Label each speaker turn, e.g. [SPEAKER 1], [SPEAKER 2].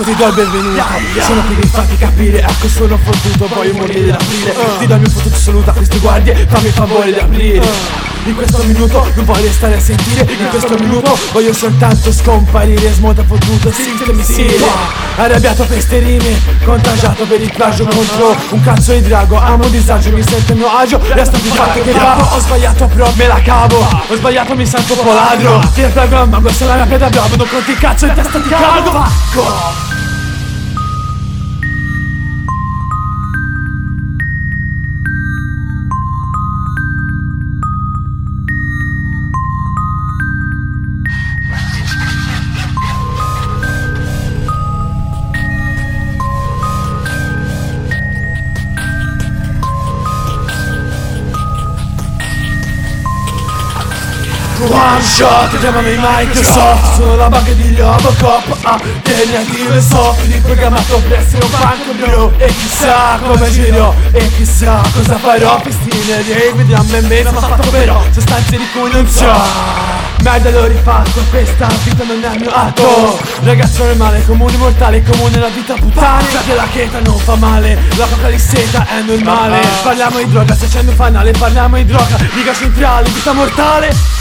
[SPEAKER 1] ti do il benvenuto. Sono qui di farti capire, ecco sono fottuto, voglio morire d'aprile. Ti do il mio fottuto saluto a queste guardie, fammi il favore di aprire. In questo minuto non voglio stare a sentire, in questo minuto voglio soltanto scomparire. Smonta fottuto, sente missile. Arrabbiato per ste rime, contagiato per il plagio contro un cazzo di drago. Amo disagio, mi sento a mio agio, resta di fatto che rapo. Ho sbagliato però me la cavo, ho sbagliato mi sento un po' ladro. Ti prego ma questa è la mia peda bravo, non conti il cazzo in testa ti cago. Vacco. One shot, chiamami Microsoft. Sono la bug di Robocop, alternative software programmato per essere un punk bro. E chissà come girò, e chissà cosa farò. Pistine di vediamo ben bene, ma fatto però sostanze di cui non so. Merda l'ho rifatto, questa vita non è il mio atto. Ragazzo normale, comune mortale, comune la vita puttana. Già che la cheta non fa male, la coca di seta è normale. Parliamo di droga, se c'è un fanale, parliamo di droga. Riga centrale, vita mortale.